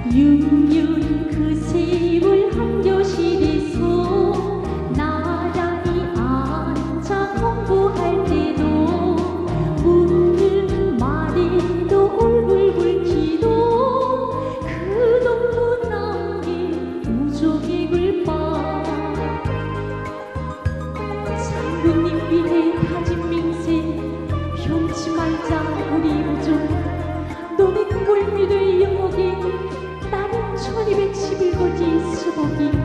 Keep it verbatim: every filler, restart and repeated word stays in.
육년 그 세월 한교실에서 나란히 앉아 공부할 때도 묻는 말에도 울불불 기도 그 동무 남긴 우족의 글바 장군님 위해 다진 맹세 변치 말자 우리 우족 너네 그 골미를 영옥에 나는 천이백십일 거지 수복이